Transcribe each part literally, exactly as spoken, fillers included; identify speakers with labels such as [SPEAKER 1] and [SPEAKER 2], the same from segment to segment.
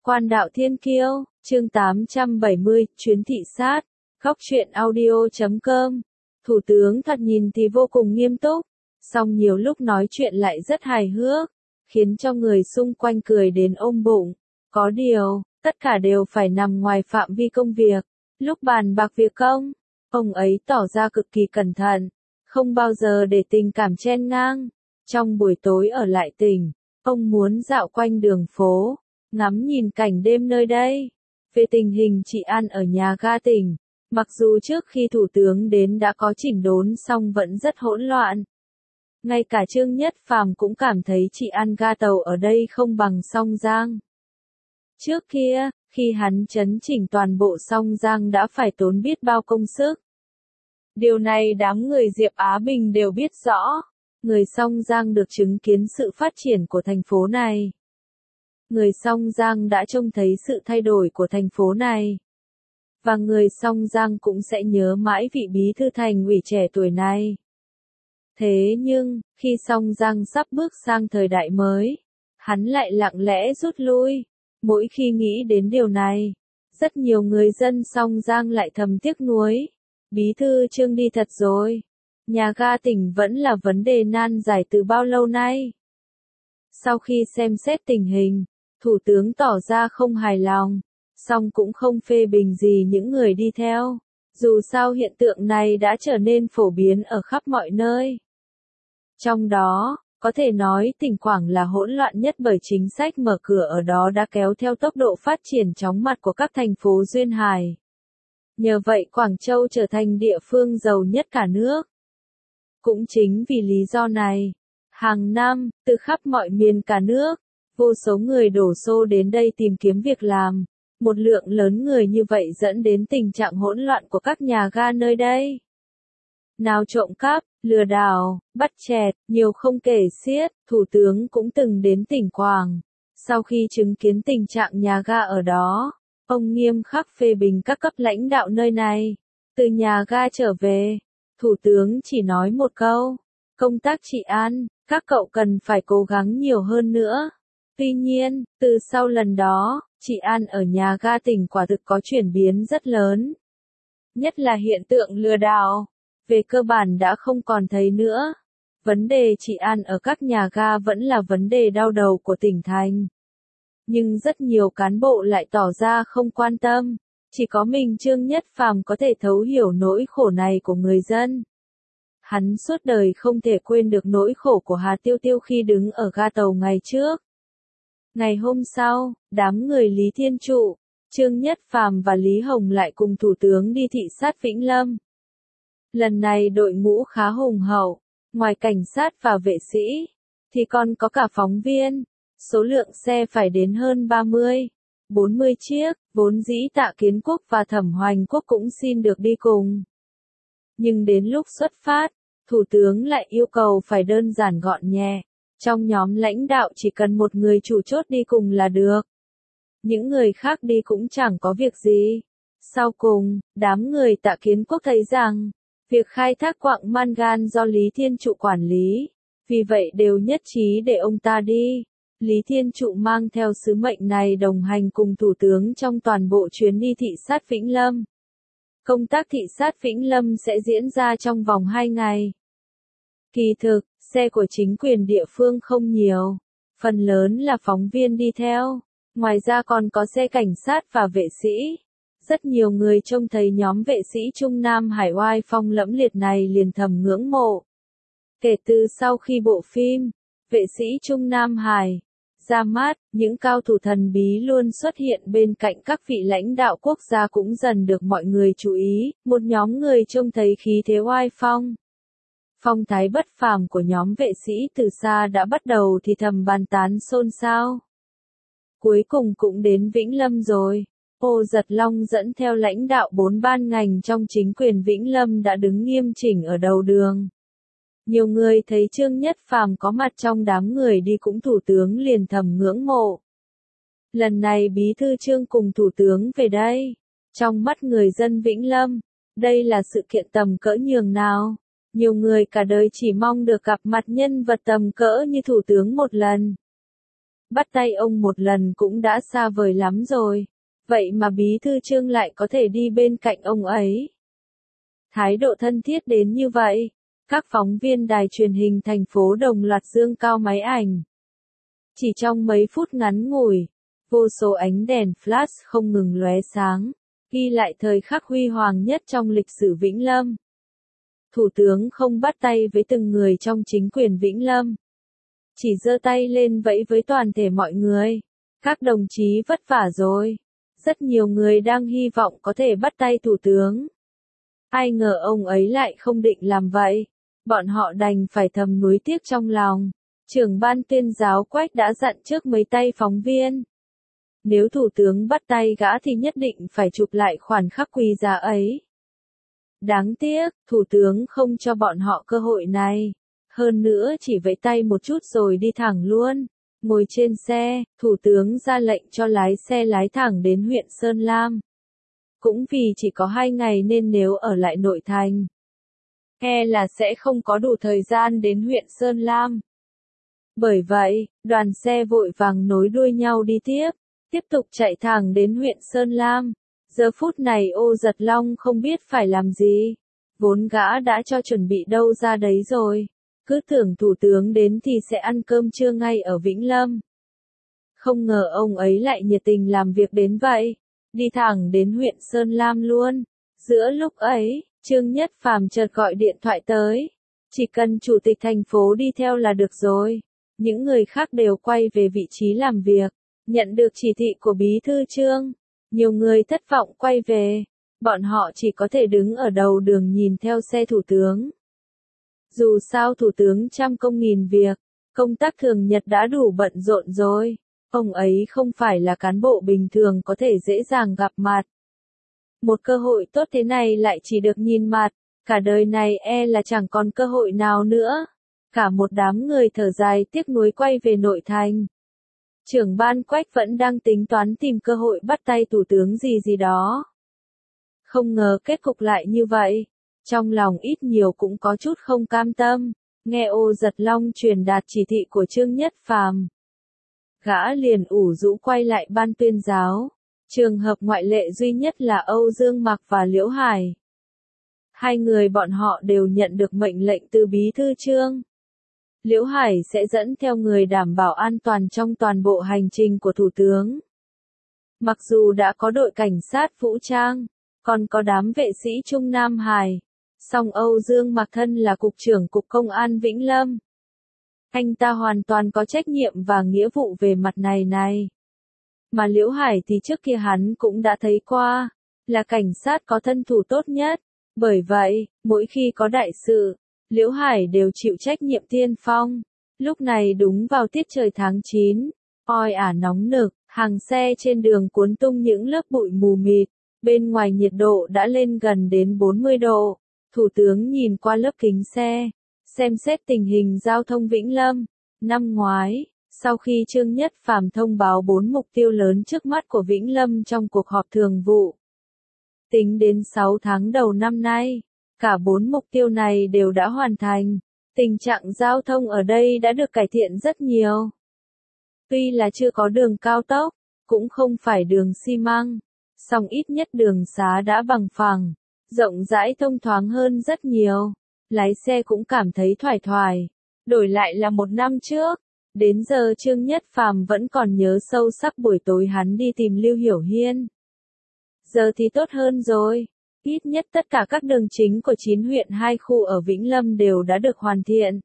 [SPEAKER 1] Quan đạo thiên kiêu, chương tám trăm bảy mươi, chuyến thị sát, góc truyện audio chấm com. Thủ tướng thật nhìn thì vô cùng nghiêm túc, song nhiều lúc nói chuyện lại rất hài hước, khiến cho người xung quanh cười đến ôm bụng. Có điều, tất cả đều phải nằm ngoài phạm vi công việc. Lúc bàn bạc việc công, ông ấy tỏ ra cực kỳ cẩn thận, không bao giờ để tình cảm chen ngang. Trong buổi tối ở lại tỉnh, ông muốn dạo quanh đường phố, ngắm nhìn cảnh đêm nơi đây. Về tình hình trị an ở nhà ga tỉnh, mặc dù trước khi thủ tướng đến đã có chỉnh đốn song vẫn rất hỗn loạn. Ngay cả Trương Nhất Phàm cũng cảm thấy trị an ga tàu ở đây không bằng Song Giang. Trước kia, khi hắn chấn chỉnh toàn bộ Song Giang đã phải tốn biết bao công sức. Điều này đám người Diệp Á Bình đều biết rõ. Người Song Giang được chứng kiến sự phát triển của thành phố này. Người Song Giang đã trông thấy sự thay đổi của thành phố này. Và người Song Giang cũng sẽ nhớ mãi vị bí thư thành ủy trẻ tuổi này. Thế nhưng, khi Song Giang sắp bước sang thời đại mới, hắn lại lặng lẽ rút lui. Mỗi khi nghĩ đến điều này, rất nhiều người dân Song Giang lại thầm tiếc nuối. Bí thư Trương đi thật rồi. Nhà ga tỉnh vẫn là vấn đề nan giải từ bao lâu nay. Sau khi xem xét tình hình, Thủ tướng tỏ ra không hài lòng, song cũng không phê bình gì những người đi theo. Dù sao hiện tượng này đã trở nên phổ biến ở khắp mọi nơi. Trong đó, có thể nói tỉnh Quảng là hỗn loạn nhất bởi chính sách mở cửa ở đó đã kéo theo tốc độ phát triển chóng mặt của các thành phố duyên hải. Nhờ vậy Quảng Châu trở thành địa phương giàu nhất cả nước. Cũng chính vì lý do này, hàng năm, từ khắp mọi miền cả nước, vô số người đổ xô đến đây tìm kiếm việc làm. Một lượng lớn người như vậy dẫn đến tình trạng hỗn loạn của các nhà ga nơi đây. Nào trộm cắp, lừa đảo, bắt chẹt, nhiều không kể xiết. Thủ tướng cũng từng đến tỉnh Quảng. Sau khi chứng kiến tình trạng nhà ga ở đó, ông nghiêm khắc phê bình các cấp lãnh đạo nơi này. Từ nhà ga trở về, Thủ tướng chỉ nói một câu, công tác trị an, các cậu cần phải cố gắng nhiều hơn nữa. Tuy nhiên, từ sau lần đó, trị an ở nhà ga tỉnh quả thực có chuyển biến rất lớn. Nhất là hiện tượng lừa đảo, về cơ bản đã không còn thấy nữa. Vấn đề trị an ở các nhà ga vẫn là vấn đề đau đầu của tỉnh thành. Nhưng rất nhiều cán bộ lại tỏ ra không quan tâm. Chỉ có mình Trương Nhất Phàm có thể thấu hiểu nỗi khổ này của người dân. Hắn suốt đời không thể quên được nỗi khổ của Hà Tiêu Tiêu khi đứng ở ga tàu ngày trước. Ngày hôm sau, đám người Lý Thiên Trụ, Trương Nhất Phàm và Lý Hồng lại cùng Thủ tướng đi thị sát Vĩnh Lâm. Lần này đội ngũ khá hùng hậu, ngoài cảnh sát và vệ sĩ, thì còn có cả phóng viên. Số lượng xe phải đến hơn ba mươi, bốn mươi chiếc, vốn dĩ Tạ Kiến Quốc và Thẩm Hoành Quốc cũng xin được đi cùng. Nhưng đến lúc xuất phát, Thủ tướng lại yêu cầu phải đơn giản gọn nhẹ. Trong nhóm lãnh đạo chỉ cần một người chủ chốt đi cùng là được. Những người khác đi cũng chẳng có việc gì. Sau cùng, đám người Tạ Kiến Quốc thấy rằng, việc khai thác quặng mangan do Lý Thiên Trụ quản lý. Vì vậy đều nhất trí để ông ta đi. Lý Thiên Trụ mang theo sứ mệnh này đồng hành cùng Thủ tướng trong toàn bộ chuyến đi thị sát Vĩnh Lâm. Công tác thị sát Vĩnh Lâm sẽ diễn ra trong vòng hai ngày. Kỳ thực, xe của chính quyền địa phương không nhiều, phần lớn là phóng viên đi theo, ngoài ra còn có xe cảnh sát và vệ sĩ. Rất nhiều người trông thấy nhóm vệ sĩ Trung Nam Hải oai phong lẫm liệt này liền thầm ngưỡng mộ. Kể từ sau khi bộ phim, Vệ sĩ Trung Nam Hải ra mắt, những cao thủ thần bí luôn xuất hiện bên cạnh các vị lãnh đạo quốc gia cũng dần được mọi người chú ý. Một nhóm người trông thấy khí thế oai phong, phong thái bất phàm của nhóm vệ sĩ từ xa đã bắt đầu thì thầm bàn tán xôn xao. Cuối cùng cũng đến Vĩnh Lâm rồi. Ô Giật Long dẫn theo lãnh đạo bốn ban ngành trong chính quyền Vĩnh Lâm đã đứng nghiêm chỉnh ở đầu đường. Nhiều người thấy Trương Nhất Phàm có mặt trong đám người đi cũng Thủ tướng liền thầm ngưỡng mộ. Lần này Bí thư Trương cùng Thủ tướng về đây. Trong mắt người dân Vĩnh Lâm, đây là sự kiện tầm cỡ nhường nào. Nhiều người cả đời chỉ mong được gặp mặt nhân vật tầm cỡ như Thủ tướng một lần. bắt tay ông một lần cũng đã xa vời lắm rồi. Vậy mà bí thư Trương lại có thể đi bên cạnh ông ấy. Thái độ thân thiết đến như vậy, các phóng viên đài truyền hình thành phố đồng loạt dương cao máy ảnh. Chỉ trong mấy phút ngắn ngủi, vô số ánh đèn flash không ngừng lóe sáng, ghi lại thời khắc huy hoàng nhất trong lịch sử Vĩnh Lâm. Thủ tướng không bắt tay với từng người trong chính quyền Vĩnh Lâm. Chỉ giơ tay lên vẫy với toàn thể mọi người. Các đồng chí vất vả rồi. Rất nhiều người đang hy vọng có thể bắt tay thủ tướng. Ai ngờ ông ấy lại không định làm vậy. Bọn họ đành phải thầm nuối tiếc trong lòng. Trưởng ban tuyên giáo Quách đã dặn trước mấy tay phóng viên. Nếu thủ tướng bắt tay gã thì nhất định phải chụp lại khoảnh khắc quý giá ấy. Đáng tiếc, thủ tướng không cho bọn họ cơ hội này. Hơn nữa chỉ vẫy tay một chút rồi đi thẳng luôn. Ngồi trên xe, thủ tướng ra lệnh cho lái xe lái thẳng đến huyện Sơn Lam. Cũng vì chỉ có hai ngày nên nếu ở lại nội thành, e là sẽ không có đủ thời gian đến huyện Sơn Lam. Bởi vậy, đoàn xe vội vàng nối đuôi nhau đi tiếp, tiếp tục chạy thẳng đến huyện Sơn Lam. Giờ phút này Ô Giật Long không biết phải làm gì. Vốn gã đã cho chuẩn bị đâu ra đấy rồi. Cứ tưởng thủ tướng đến thì sẽ ăn cơm trưa ngay ở Vĩnh Lâm. Không ngờ ông ấy lại nhiệt tình làm việc đến vậy. Đi thẳng đến huyện Sơn Lam luôn. Giữa lúc ấy, Trương Nhất Phàm chợt gọi điện thoại tới. Chỉ cần chủ tịch thành phố đi theo là được rồi. Những người khác đều quay về vị trí làm việc. Nhận được chỉ thị của bí thư Trương. Nhiều người thất vọng quay về. Bọn họ chỉ có thể đứng ở đầu đường nhìn theo xe thủ tướng. Dù sao thủ tướng trăm công nghìn việc, công tác thường nhật đã đủ bận rộn rồi. Ông ấy không phải là cán bộ bình thường có thể dễ dàng gặp mặt. Một cơ hội tốt thế này lại chỉ được nhìn mặt, cả đời này e là chẳng còn cơ hội nào nữa. Cả một đám người thở dài tiếc nuối quay về nội thành. Trưởng ban Quách vẫn đang tính toán tìm cơ hội bắt tay thủ tướng gì gì đó. Không ngờ kết cục lại như vậy. Trong lòng ít nhiều cũng có chút không cam tâm, nghe Ô Giật Long truyền đạt chỉ thị của Trương Nhất Phàm. Gã liền ủ rũ quay lại ban tuyên giáo. Trường hợp ngoại lệ duy nhất là Âu Dương Mặc và Liễu Hải. Hai người bọn họ đều nhận được mệnh lệnh từ bí thư Trương. Liễu Hải sẽ dẫn theo người đảm bảo an toàn trong toàn bộ hành trình của thủ tướng. Mặc dù đã có đội cảnh sát vũ trang, còn có đám vệ sĩ Trung Nam Hải. Song Âu Dương Mặc thân là cục trưởng cục công an Vĩnh Lâm. Anh ta hoàn toàn có trách nhiệm và nghĩa vụ về mặt này này. Mà Liễu Hải thì trước kia hắn cũng đã thấy qua, là cảnh sát có thân thủ tốt nhất. Bởi vậy, mỗi khi có đại sự, Liễu Hải đều chịu trách nhiệm tiên phong. Lúc này đúng vào tiết trời tháng chín, oi ả nóng nực, hàng xe trên đường cuốn tung những lớp bụi mù mịt. Bên ngoài nhiệt độ đã lên gần đến bốn mươi độ. Thủ tướng nhìn qua lớp kính xe, xem xét tình hình giao thông Vĩnh Lâm. Năm ngoái, sau khi Trương Nhất Phàm thông báo bốn mục tiêu lớn trước mắt của Vĩnh Lâm trong cuộc họp thường vụ. Tính đến sáu tháng đầu năm nay, cả bốn mục tiêu này đều đã hoàn thành. Tình trạng giao thông ở đây đã được cải thiện rất nhiều. Tuy là chưa có đường cao tốc, cũng không phải đường xi măng, song ít nhất đường xá đã bằng phẳng, rộng rãi thông thoáng hơn rất nhiều. Lái xe cũng cảm thấy thoải thoải. Đổi lại là một năm trước, đến giờ Trương Nhất Phàm vẫn còn nhớ sâu sắc buổi tối hắn đi tìm Lưu Hiểu Hiên. Giờ thì tốt hơn rồi. Ít nhất tất cả các đường chính của chín huyện hai khu ở Vĩnh Lâm đều đã được hoàn thiện.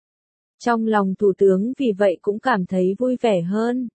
[SPEAKER 1] Trong lòng thủ tướng vì vậy cũng cảm thấy vui vẻ hơn.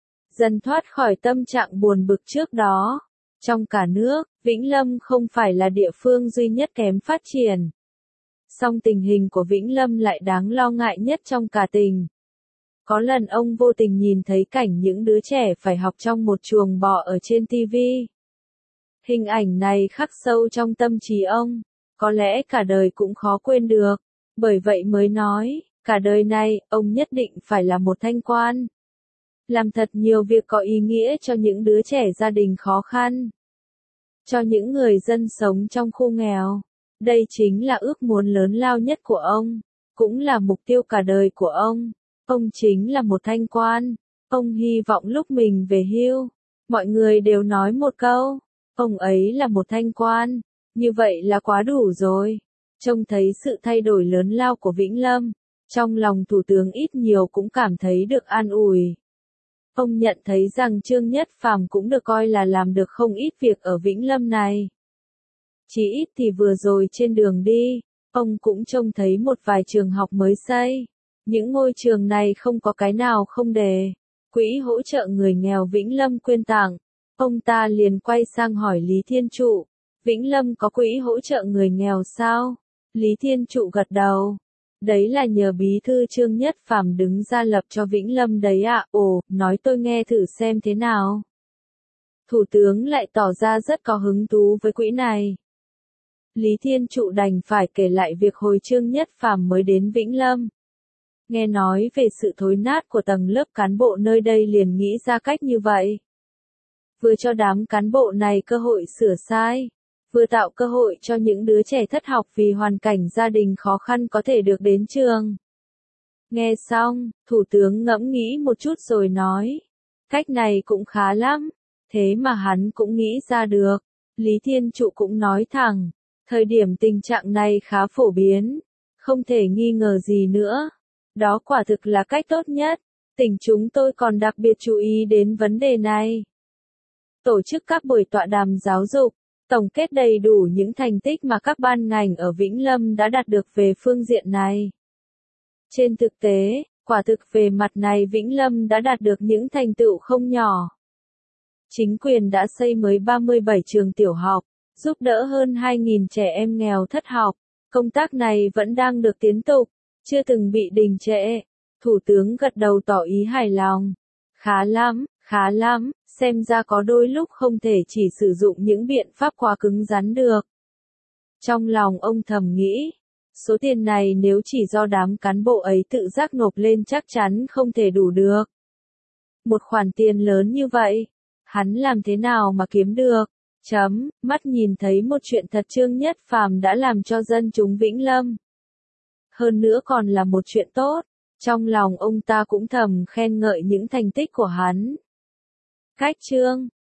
[SPEAKER 1] Dần thoát khỏi tâm trạng buồn bực trước đó. Trong cả nước, Vĩnh Lâm không phải là địa phương duy nhất kém phát triển. Song tình hình của Vĩnh Lâm lại đáng lo ngại nhất trong cả tỉnh. Có lần ông vô tình nhìn thấy cảnh những đứa trẻ phải học trong một chuồng bò ở trên ti vi. Hình ảnh này khắc sâu trong tâm trí ông, có lẽ cả đời cũng khó quên được. Bởi vậy mới nói, cả đời này, ông nhất định phải là một thanh quan. Làm thật nhiều việc có ý nghĩa cho những đứa trẻ gia đình khó khăn. Cho những người dân sống trong khu nghèo. Đây chính là ước muốn lớn lao nhất của ông, cũng là mục tiêu cả đời của ông. Ông chính là một thanh quan. Ông hy vọng lúc mình về hưu, mọi người đều nói một câu, ông ấy là một thanh quan, như vậy là quá đủ rồi. Trông thấy sự thay đổi lớn lao của Vĩnh Lâm, trong lòng thủ tướng ít nhiều cũng cảm thấy được an ủi. Ông nhận thấy rằng Trương Nhất Phàm cũng được coi là làm được không ít việc ở Vĩnh Lâm này. Chỉ ít thì vừa rồi trên đường đi, ông cũng trông thấy một vài trường học mới xây. Những ngôi trường này không có cái nào không đề. Quỹ hỗ trợ người nghèo Vĩnh Lâm quyên tặng. Ông ta liền quay sang hỏi Lý Thiên Trụ, Vĩnh Lâm có quỹ hỗ trợ người nghèo sao? Lý Thiên Trụ gật đầu. Đấy là nhờ bí thư Trương Nhất Phàm đứng ra lập cho Vĩnh Lâm đấy ạ. À. Ồ, nói tôi nghe thử xem thế nào. Thủ tướng lại tỏ ra rất có hứng thú với quỹ này. Lý Thiên Trụ đành phải kể lại việc hồi Trương Nhất Phàm mới đến Vĩnh Lâm. Nghe nói về sự thối nát của tầng lớp cán bộ nơi đây liền nghĩ ra cách như vậy. Vừa cho đám cán bộ này cơ hội sửa sai, vừa tạo cơ hội cho những đứa trẻ thất học vì hoàn cảnh gia đình khó khăn có thể được đến trường. Nghe xong, Thủ tướng ngẫm nghĩ một chút rồi nói, cách này cũng khá lắm, thế mà hắn cũng nghĩ ra được. Lý Thiên Trụ cũng nói thẳng, thời điểm tình trạng này khá phổ biến, không thể nghi ngờ gì nữa. Đó quả thực là cách tốt nhất, tỉnh chúng tôi còn đặc biệt chú ý đến vấn đề này. Tổ chức các buổi tọa đàm giáo dục, tổng kết đầy đủ những thành tích mà các ban ngành ở Vĩnh Lâm đã đạt được về phương diện này. Trên thực tế, quả thực về mặt này Vĩnh Lâm đã đạt được những thành tựu không nhỏ. Chính quyền đã xây mới ba mươi bảy trường tiểu học, giúp đỡ hơn hai nghìn trẻ em nghèo thất học. Công tác này vẫn đang được tiến tục, chưa từng bị đình trệ. Thủ tướng gật đầu tỏ ý hài lòng. Khá lắm, khá lắm, xem ra có đôi lúc không thể chỉ sử dụng những biện pháp quá cứng rắn được. Trong lòng ông thầm nghĩ, số tiền này nếu chỉ do đám cán bộ ấy tự giác nộp lên chắc chắn không thể đủ được. Một khoản tiền lớn như vậy, hắn làm thế nào mà kiếm được? Chấm, mắt nhìn thấy một chuyện thật Trương Nhất Phàm đã làm cho dân chúng Vĩnh Lâm. Hơn nữa còn là một chuyện tốt, trong lòng ông ta cũng thầm khen ngợi những thành tích của hắn. Cách Trương